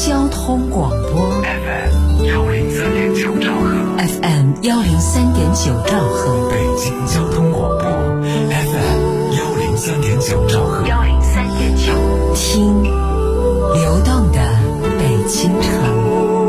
交通广播 FM103.9兆赫 FM103.9兆赫， 北京交通广播 FM103.9兆赫 103.9，听流动的北京城。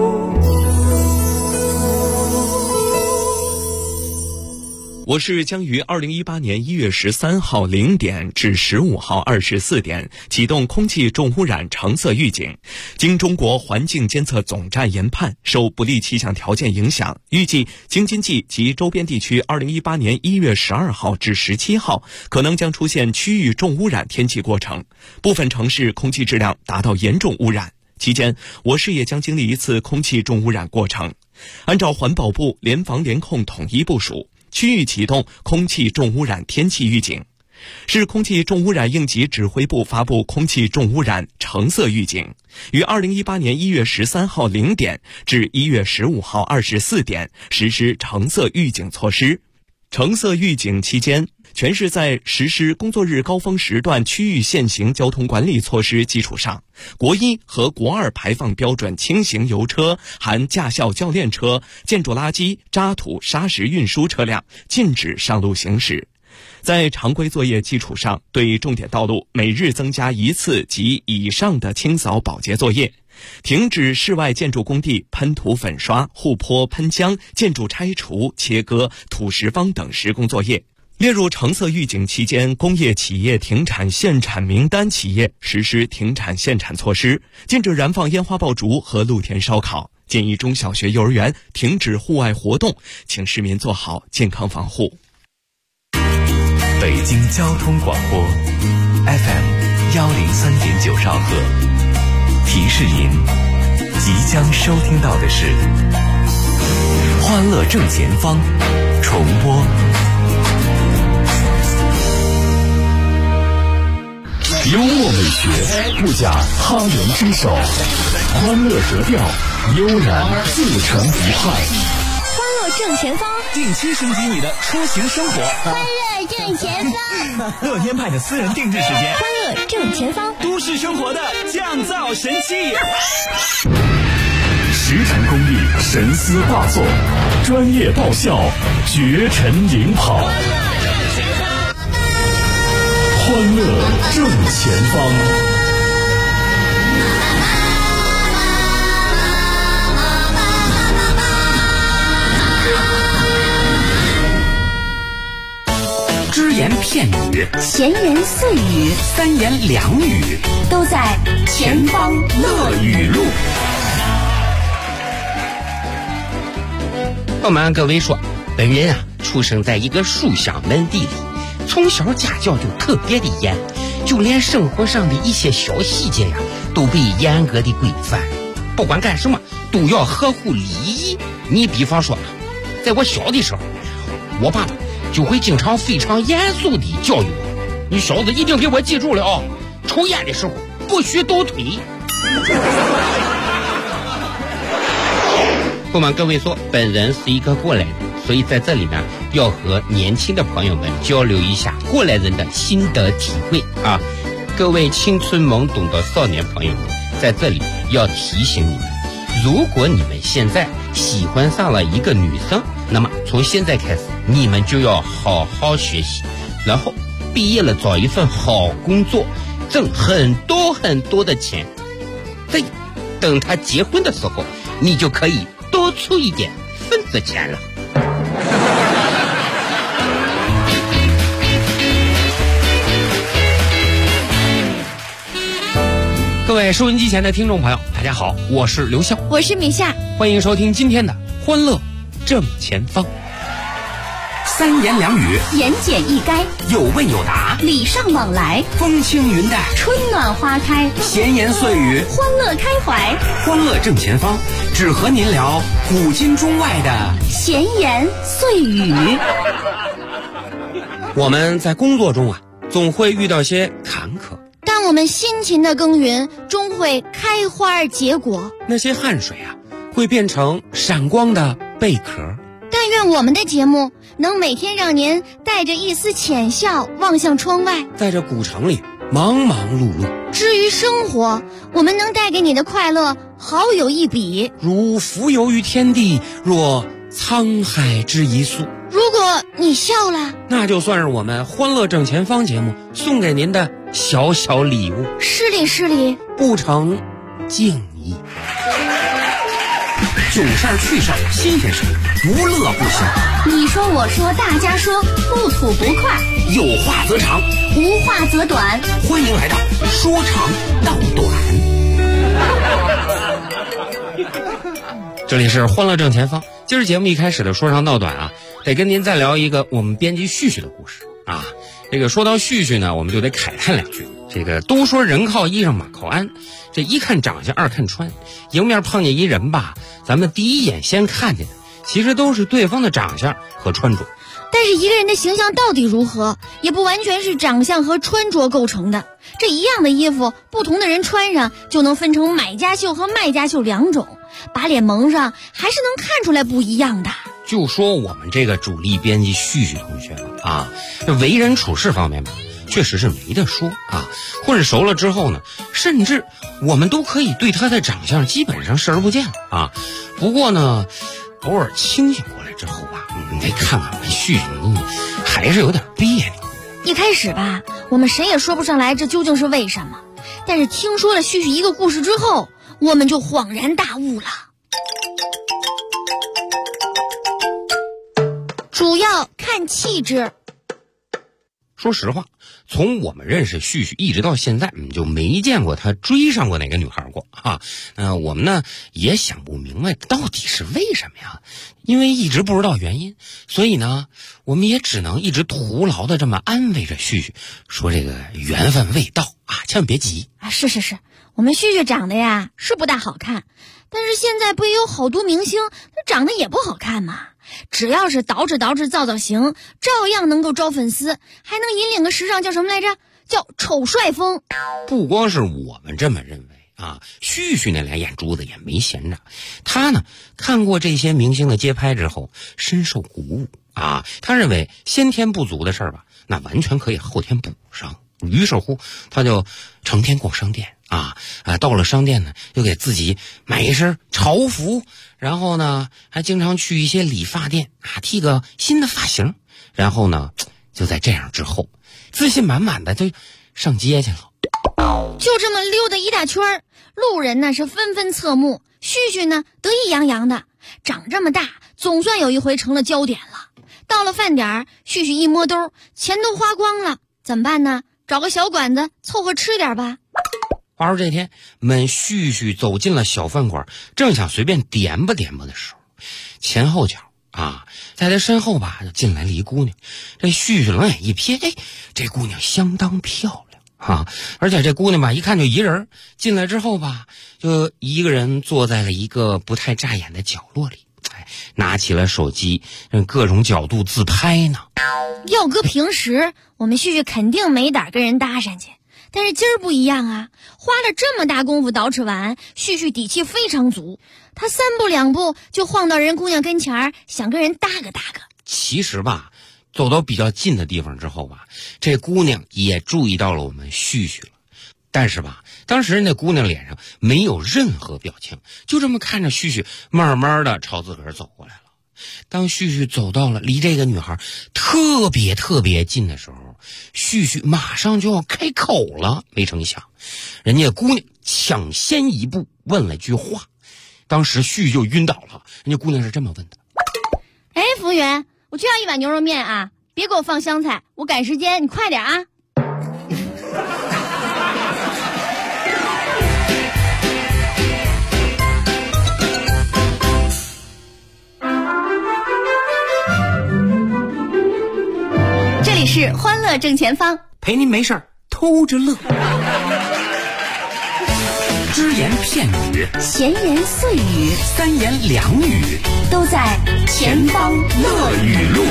我是将于2018年1月13号0点至15号24点启动空气重污染橙色预警。经中国环境监测总站研判，受不利气象条件影响，预计京津冀及周边地区2018年1月12号至17号可能将出现区域重污染天气过程，部分城市空气质量达到严重污染。期间，我市也将经历一次空气重污染过程。按照环保部联防联控统一部署，区域启动空气重污染天气预警。市空气重污染应急指挥部发布空气重污染橙色预警，于2018年1月13号0点至1月15号24点实施橙色预警措施。橙色预警期间，全市在实施工作日高峰时段区域限行交通管理措施基础上，国一和国二排放标准轻型油车含驾校教练车、建筑垃圾、渣土、砂石运输车辆禁止上路行驶。在常规作业基础上，对重点道路每日增加1次及以上的清扫保洁作业，停止室外建筑工地喷涂粉刷、护坡喷浆、建筑拆除、切割、土石方等施工作业。列入橙色预警期间，工业企业停产限产名单企业实施停产限产措施，禁止燃放烟花爆竹和露天烧烤，建议中小学幼儿园停止户外活动，请市民做好健康防护。 北京交通广播 FM103.9兆赫，提示您即将收听到的是欢乐正前方重播。幽默美学不假他人之手，欢乐格调悠然自成一派。 欢乐正前方， 定期升级你的出行生活。 欢乐正前方， 乐天派的私人定制时间。 欢乐正前方， 都市生活的降噪神器。 实诚公益，神思大作，专业爆笑，绝尘领跑。欢乐正前方。 只言片语， 闲言碎语， 三言两语， 都在前方乐语录。 我们各位说，本人出生在一个书香门第里，从小家教就特别的严，就连生活上的一些小细节都被严格的规范，不管干什么都要合乎礼仪。你比方说，在我小的时候，我爸爸就会经常非常严肃地教育我，你小子一定给我记住了啊，抽烟的时候不许抖腿。不瞒各位说，本人是一个过来人，所以在这里呢，要和年轻的朋友们交流一下过来人的心得体会啊。各位青春懵懂的少年朋友们，在这里要提醒你们，如果你们现在喜欢上了一个女生，那么从现在开始你们就要好好学习，然后毕业了找一份好工作，挣很多很多的钱，对，等他结婚的时候你就可以多出一点份子钱了。各位收音机前的听众朋友，大家好，我是刘笑， 我是米夏， 欢迎收听今天的欢乐正前方。 三言两语， 言简意赅， 有问有答， 礼尚往来， 风轻云淡， 春暖花开， 闲言碎语， 欢乐开怀。 欢乐正前方，只和您聊古今中外的闲言碎语。 我们在工作中总会遇到些坎坷， 但我们辛勤的耕耘终会开花结果， 那些汗水会变成闪光的贝壳。 但愿我们的节目能每天让您带着一丝浅笑望向窗外， 在这古城里忙忙碌碌。 至于生活，我们能带给你的快乐好有一比。 如浮游于天地，若沧海之一粟。 如果你笑了， 那就算是我们欢乐正前方节目送给您的小小礼物。 失礼失礼， 不成敬意。囧事儿、趣事儿、新鲜事儿，无乐不消。 你说我说大家说，不吐不快， 有话则长， 无话则短。 欢迎来到说长道短。这里是欢乐正前方。今儿节目一开始的说长道短啊，得跟您再聊一个我们编辑旭旭的故事啊。这个说到旭旭呢，我们就得慨叹两句。这个都说人靠衣裳马靠鞍，这一看长相二看穿，迎面碰见一人吧，咱们第一眼先看见的其实都是对方的长相和穿着。 但是一个人的形象到底如何，也不完全是长相和穿着构成的。这一样的衣服，不同的人穿上就能分成买家秀和卖家秀两种，把脸蒙上还是能看出来不一样的。 就说我们这个主力编辑旭旭同学了啊，为人处事方面吧，确实是没得说啊。混熟了之后呢，甚至我们都可以对他的长相基本上视而不见了啊。不过呢，偶尔清醒过来之后吧，你再看看我们旭旭，还是有点别扭。 一开始吧，我们谁也说不上来这究竟是为什么。但是听说了旭旭一个故事之后，我们就恍然大悟了。主要看气质。 说实话，从我们认识旭旭一直到现在，就没见过他追上过哪个女孩过啊。我们呢也想不明白到底是为什么呀？因为一直不知道原因，所以呢，我们也只能一直徒劳的这么安慰着旭旭，说这个缘分未到啊，千万别急啊。是，我们旭旭长得呀是不大好看，但是现在不也有好多明星，他长得也不好看吗？只要是捯饬造型，照样能够招粉丝，还能引领个时尚，叫什么来着？叫丑帅风。 不光是我们这么认为啊，旭旭那俩眼珠子也没闲着。他呢看过这些明星的街拍之后，深受鼓舞啊。他认为先天不足的事儿吧，那完全可以后天补上。于是乎，他就成天逛商店啊，到了商店呢，又给自己买一身潮服，然后呢，还经常去一些理发店啊，剃个新的发型，然后呢，就在这样之后，自信满满的就上街去了。 就这么溜达一大圈，路人呢是纷纷侧目，旭旭呢得意洋洋的，长这么大，总算有一回成了焦点了。到了饭点，旭旭一摸兜，钱都花光了，怎么办呢？找个小馆子凑合吃点吧。 话说这天，们旭旭走进了小饭馆，正想随便点吧的时候，前后脚啊，在他身后吧就进来了一姑娘。这旭旭冷眼一瞥，这姑娘相当漂亮啊！而且这姑娘吧一看就一人，进来之后吧就一个人坐在了一个不太扎眼的角落里，拿起了手机，各种角度自拍呢。 要搁平时，我们旭旭肯定没胆跟人搭讪去，但是今儿不一样啊！花了这么大功夫捯饬完，旭旭底气非常足，他三步两步就晃到人姑娘跟前儿，想跟人搭个。 其实吧，走到比较近的地方之后吧，这姑娘也注意到了我们旭旭了。但是吧，当时那姑娘脸上没有任何表情，就这么看着旭旭，慢慢的朝自个儿走过来了。当旭旭走到了离这个女孩特别近的时候，旭旭马上就要开口了，没成想人家姑娘抢先一步问了句话，当时旭旭就晕倒了。人家姑娘是这么问的： 服务员，我就要一碗牛肉面啊，别给我放香菜，我赶时间，你快点啊。这里是欢乐正前方， 陪您没事儿偷着乐。只言片语， 闲言碎语， 三言两语， 都在前方乐语录。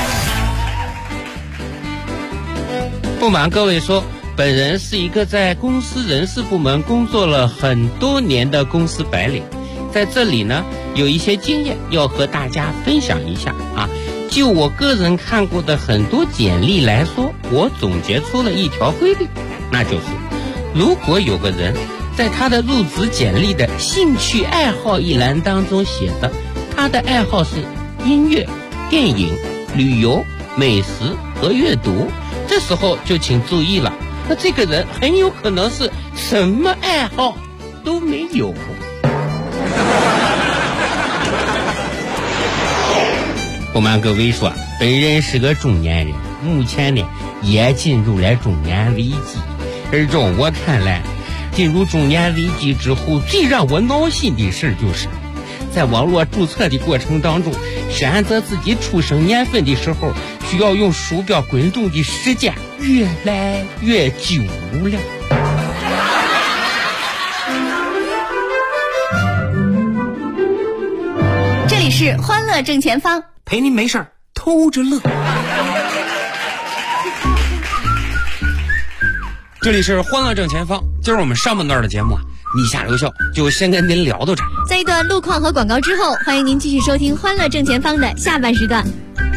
不瞒各位说，本人是一个在公司人事部门工作了很多年的公司白领，在这里呢有一些经验要和大家分享一下啊。就我个人看过的很多简历来说，我总结出了一条规律， 那就是如果有个人在他的入职简历的兴趣爱好一栏当中写的他的爱好是音乐、电影、旅游、美食和阅读，这时候就请注意了，那这个人很有可能是什么爱好都没有。不瞒各位说，本人是个中年人，目前呢也进入了中年危机。而照我看来，进入中年危机之后，最让我闹心的事就是在网络注册的过程当中，选择自己出生年份的时候，需要用鼠标滚动的时间越来越久了。 这里是欢乐正前方， 陪您没事儿偷着乐。这里是欢乐正前方，今儿我们上半段的节目啊，你下留笑就先跟您聊到这儿。 在一段路况和广告之后，欢迎您继续收听欢乐正前方的下半时段。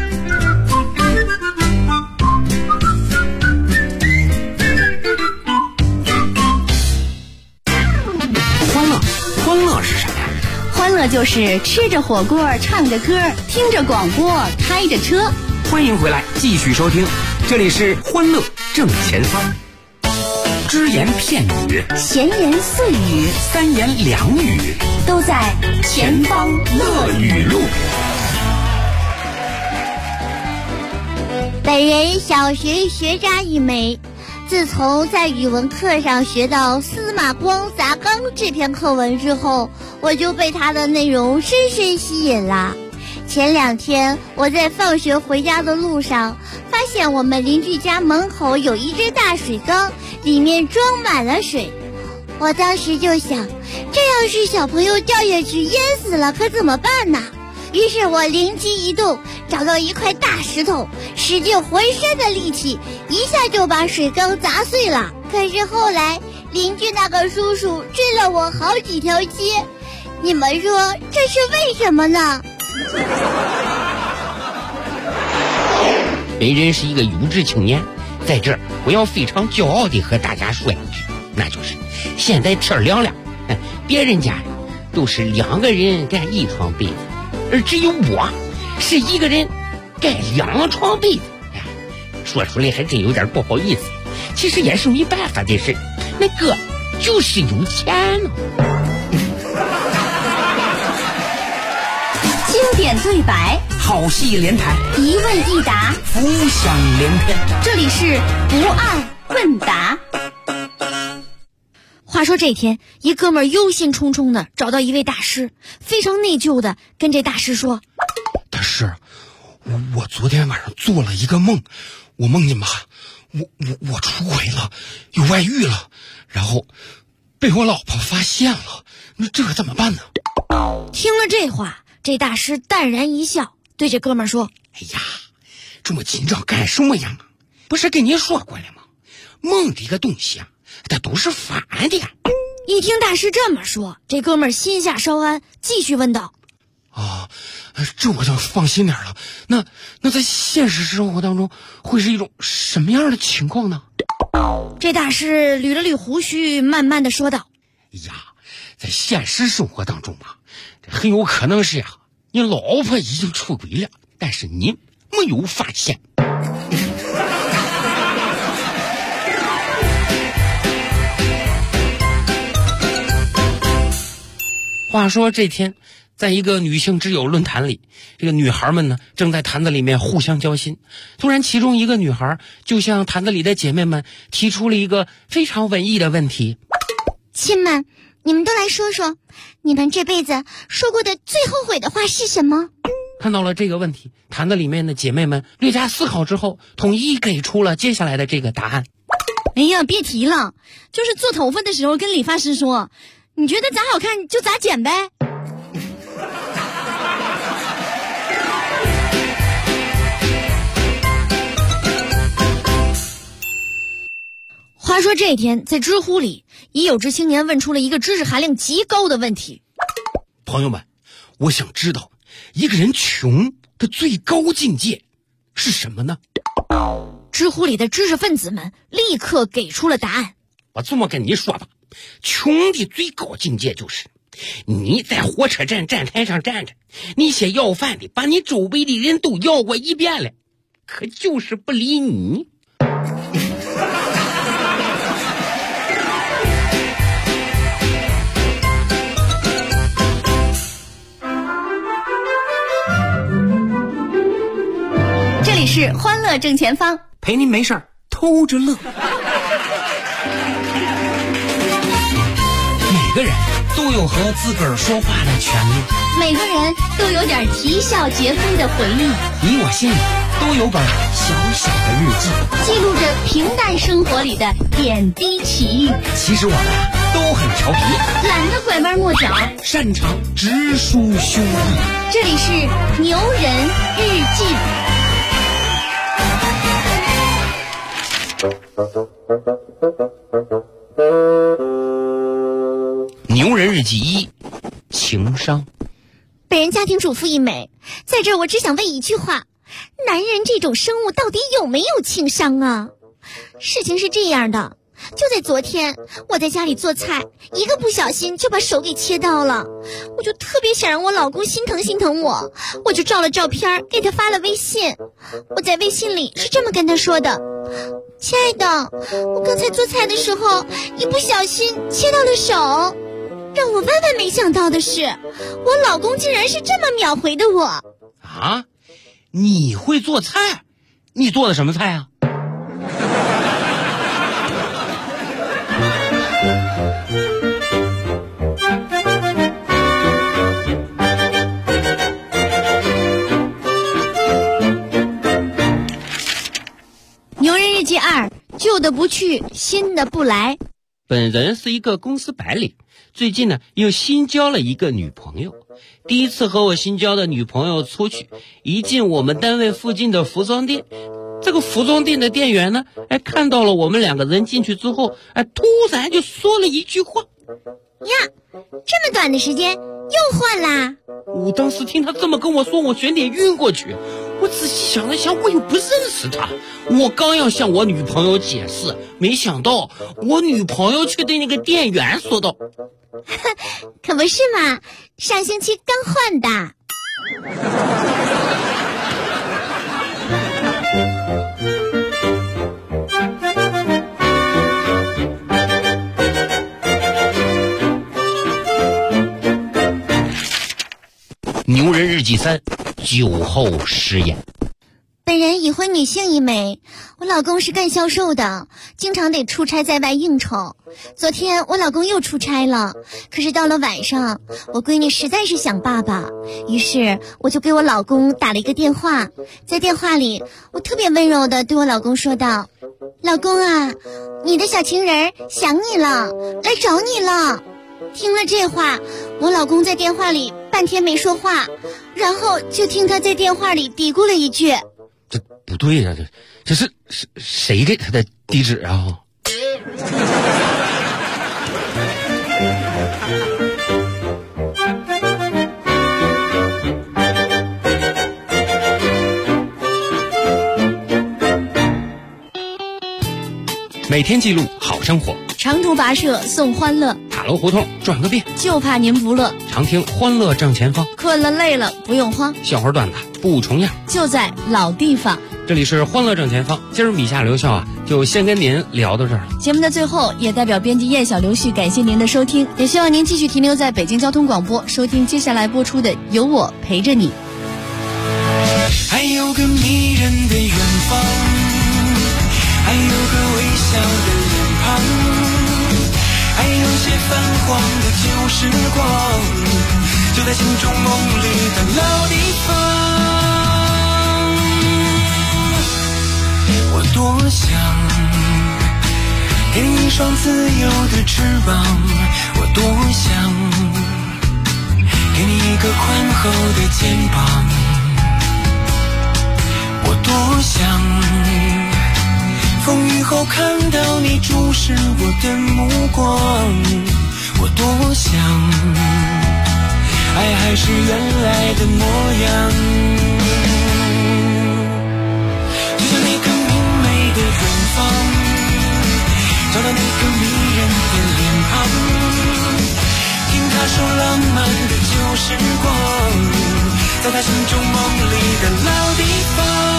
欢乐是什么呀？ 欢乐就是吃着火锅，唱着歌，听着广播，开着车。 欢迎回来，继续收听，这里是欢乐正前方。只言片语， 闲言碎语， 三言两语， 都在前方乐语录。 本人小学学渣一枚，自从在语文课上学到司马光砸缸这篇课文之后，我就被它的内容深深吸引了。前2天我在放学回家的路上，发现我们邻居家门口有一只大水缸，里面装满了水。我当时就想，这要是小朋友掉下去淹死了可怎么办呢？于是我灵机一动，找到一块大石头，使尽浑身的力气，一下就把水缸砸碎了。可是后来邻居那个叔叔追了我好几条街，你们说这是为什么呢？ 本人是一个有志青年，在这儿我要非常骄傲地和大家说一句，那就是现在天凉了，别人家都是2个人盖1床被子，而只有我是1个人盖2床被子。说出来还真有点不好意思，其实也是没办法的事，那个就是有钱呢。 经典对白， 好戏连台， 一问一答， 浮想联翩。 这里是不二问答。话说这天，一哥们儿忧心忡忡的找到一位大师，非常内疚的跟这大师说： 大师，我昨天晚上做了一个梦，我梦见吧，我出轨了，有外遇了，然后被我老婆发现了，那这可怎么办呢？ 听了这话，这大师淡然一笑，对这哥们儿说： 哎呀，这么紧张干什么呀？不是跟你说过了吗？梦这个东西啊，它都是反的呀。 一听大师这么说，这哥们儿心下稍安，继续问道： 啊，这我就放心点了。那在现实生活当中会是一种什么样的情况呢？ 这大师捋了捋胡须，慢慢的说道： 哎呀，在现实生活当中啊，这很有可能是呀，你老婆已经出轨了，但是你没有发现。话说这天，在一个女性之友论坛里，这个女孩们呢正在坛子里面互相交心。突然，其中一个女孩就向坛子里的姐妹们提出了一个非常文艺的问题： 亲们，你们都来说说，你们这辈子说过的最后悔的话是什么？ 看到了这个问题，坛子里面的姐妹们略加思考之后，统一给出了接下来的这个答案。 哎呀，别提了，就是做头发的时候跟理发师说，你觉得咋好看就咋剪呗。话说这天，在知乎里，一有志青年问出了一个知识含量极高的问题： 朋友们，我想知道一个人穷的最高境界是什么呢？ 知乎里的知识分子们立刻给出了答案。 我这么跟你说吧，穷的最高境界就是你在火车站站台上站着，那些要饭的把你周围的人都要过一遍了，可就是不理你。 这里是欢乐正前方， 陪您没事偷着乐。每个人都有和自个儿说话的权利， 每个人都有点啼笑皆非的回忆， 你我心里都有本小小的日记， 记录着平淡生活里的点滴奇遇。 其实我们都很调皮， 懒得拐弯抹角， 擅长直抒胸臆。 这里是牛人日记。 牛人日记1：情商。 本人家庭主妇一枚，在这儿我只想问一句话：男人这种生物到底有没有情商啊？事情是这样的，就在昨天，我在家里做菜，一个不小心就把手给切到了。我就特别想让我老公心疼心疼我，我就照了照片给他发了微信。我在微信里是这么跟他说的：亲爱的，我刚才做菜的时候一不小心切到了手。让我万万没想到的是，我老公竟然是这么秒回的我。 啊，你会做菜？你做的什么菜啊？ 牛人日记2：旧的不去，新的不来。 本人是一个公司白领，最近呢又新交了一个女朋友。第一次和我新交的女朋友出去，一进我们单位附近的服装店，这个服装店的店员呢，看到了我们两个人进去之后，突然就说了一句话： 呀，这么短的时间又换啦！ 我当时听他这么跟我说，我悬点晕过去。我仔细想了想，我又不认识他。我刚要向我女朋友解释，没想到我女朋友却对那个店员说道： 可不是嘛，上星期刚换的。 牛人日记3：酒后失言。 本人已婚女性一枚，我老公是干销售的，经常得出差在外应酬。昨天我老公又出差了，可是到了晚上，我闺女实在是想爸爸，于是我就给我老公打了一个电话。在电话里，我特别温柔地对我老公说道：老公啊，你的小情人想你了，来找你了。听了这话，我老公在电话里半天没说话，然后就听他在电话里嘀咕了一句： 这不对呀，这是谁给他的地址啊？每天记录好生活， 长途跋涉送欢乐， 塔楼胡同转个遍， 就怕您不乐。 常听欢乐正前方， 困了累了不用慌， 笑话段子不重样， 就在老地方。 这里是欢乐正前方，今儿米夏刘笑就先跟您聊到这儿了。 节目的最后，也代表编辑叶小刘旭感谢您的收听，也希望您继续停留在北京交通广播，收听接下来播出的《有我陪着你》。 还有个迷人的远方，还有个微笑的脸庞，还有些泛黄的旧时光，就在心中梦里的老地方。我多想给你一双自由的翅膀，我多想给你一个宽厚的肩膀，我多想风雨后看到你注视我的目光，我多想爱还是原来的模样，就像那个明媚在他心中梦里的老地方。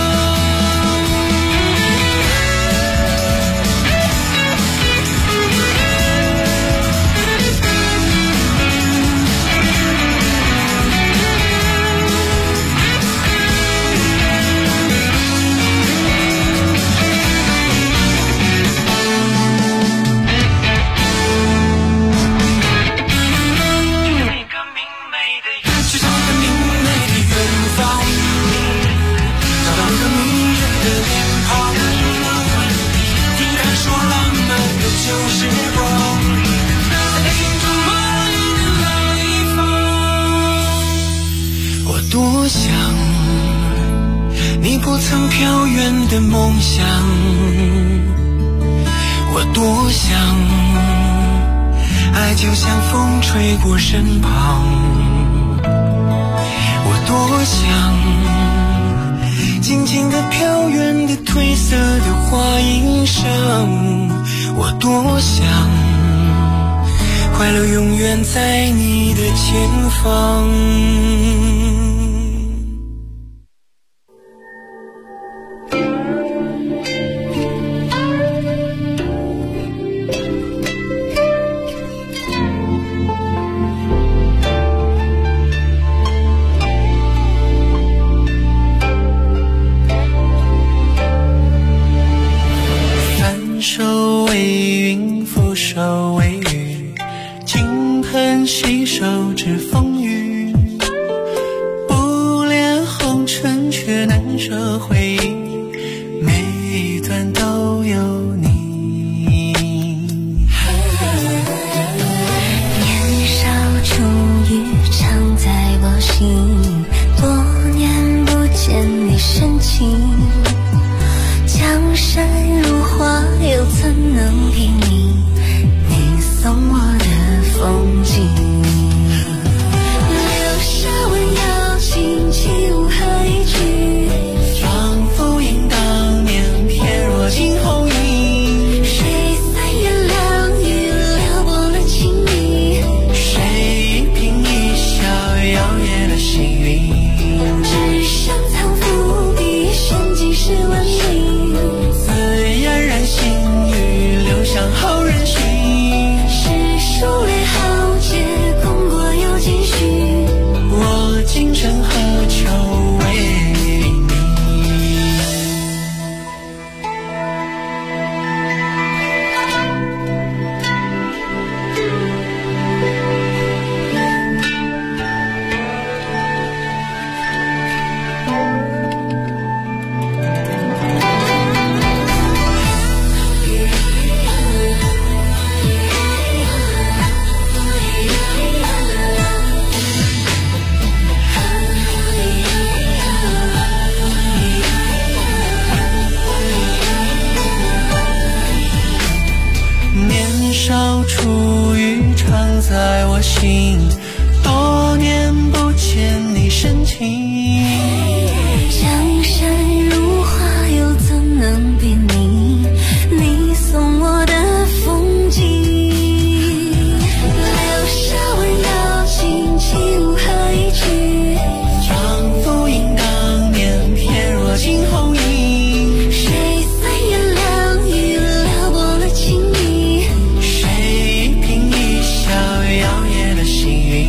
多想你不曾飘远的梦想，我多想爱就像风吹过身旁，我多想静静地飘远的褪色的花衣裳，我多想快乐永远在你的前方。 手为云，覆手为雨，金盆洗手知风雨，不怜红尘却难舍回忆，每一段都有你。 年少初遇常在我心，多年不见你深情，江山如画又怎能比拟你送我的风景，留下温柔情起无何一句， 仿佛应当年翩若惊鸿影， 谁三言两语撩拨了情意， 谁一颦一笑摇曳了幸运， 纸上藏伏笔玄机是文明， 心语留向后人寻， 是数列豪杰功过有几许， 我今生何求为你。少初遇常在我心，多年不见你深情， 江山如画又怎能比拟你送我的风景，留下温柔情起无何一句， 仿佛应当年翩若惊鸿影， 谁三言两语撩拨了情意， 摇曳了幸运，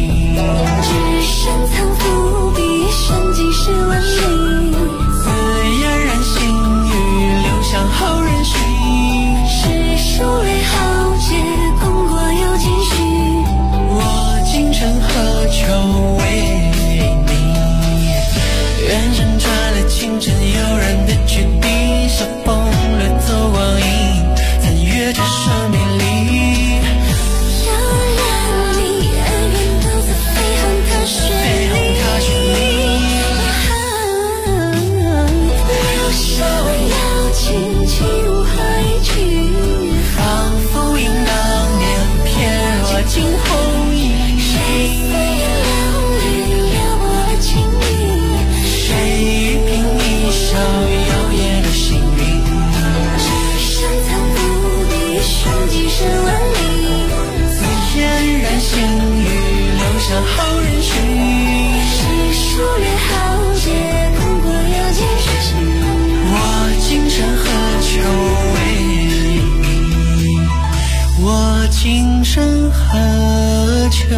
山河秋，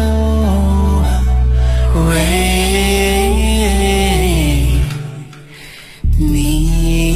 为你。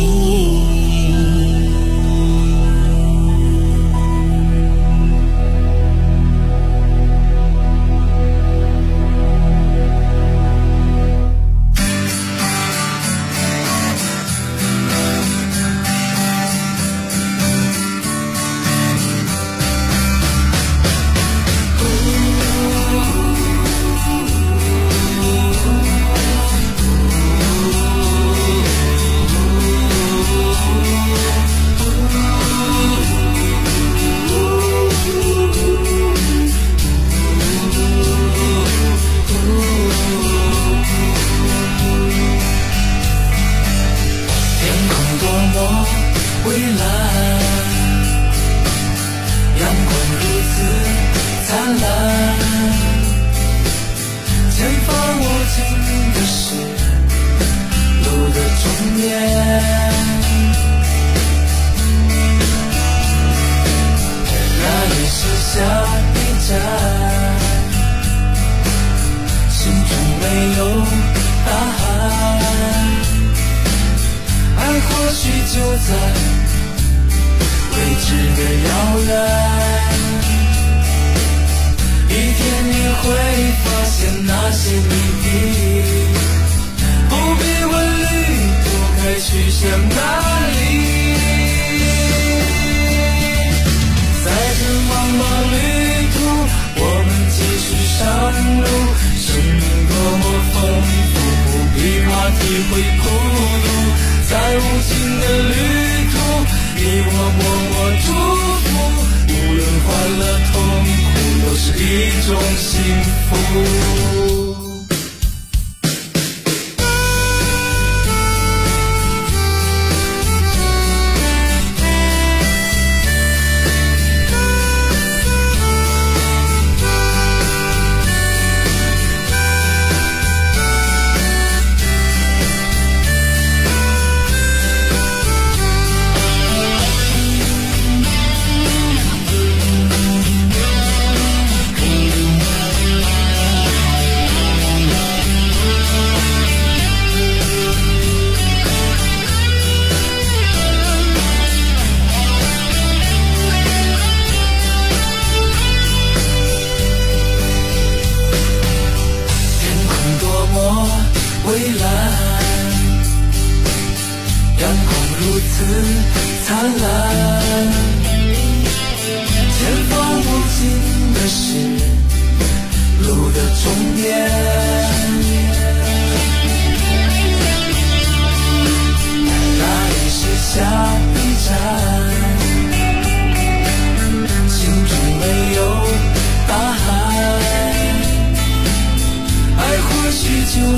前方无尽的是路的终点。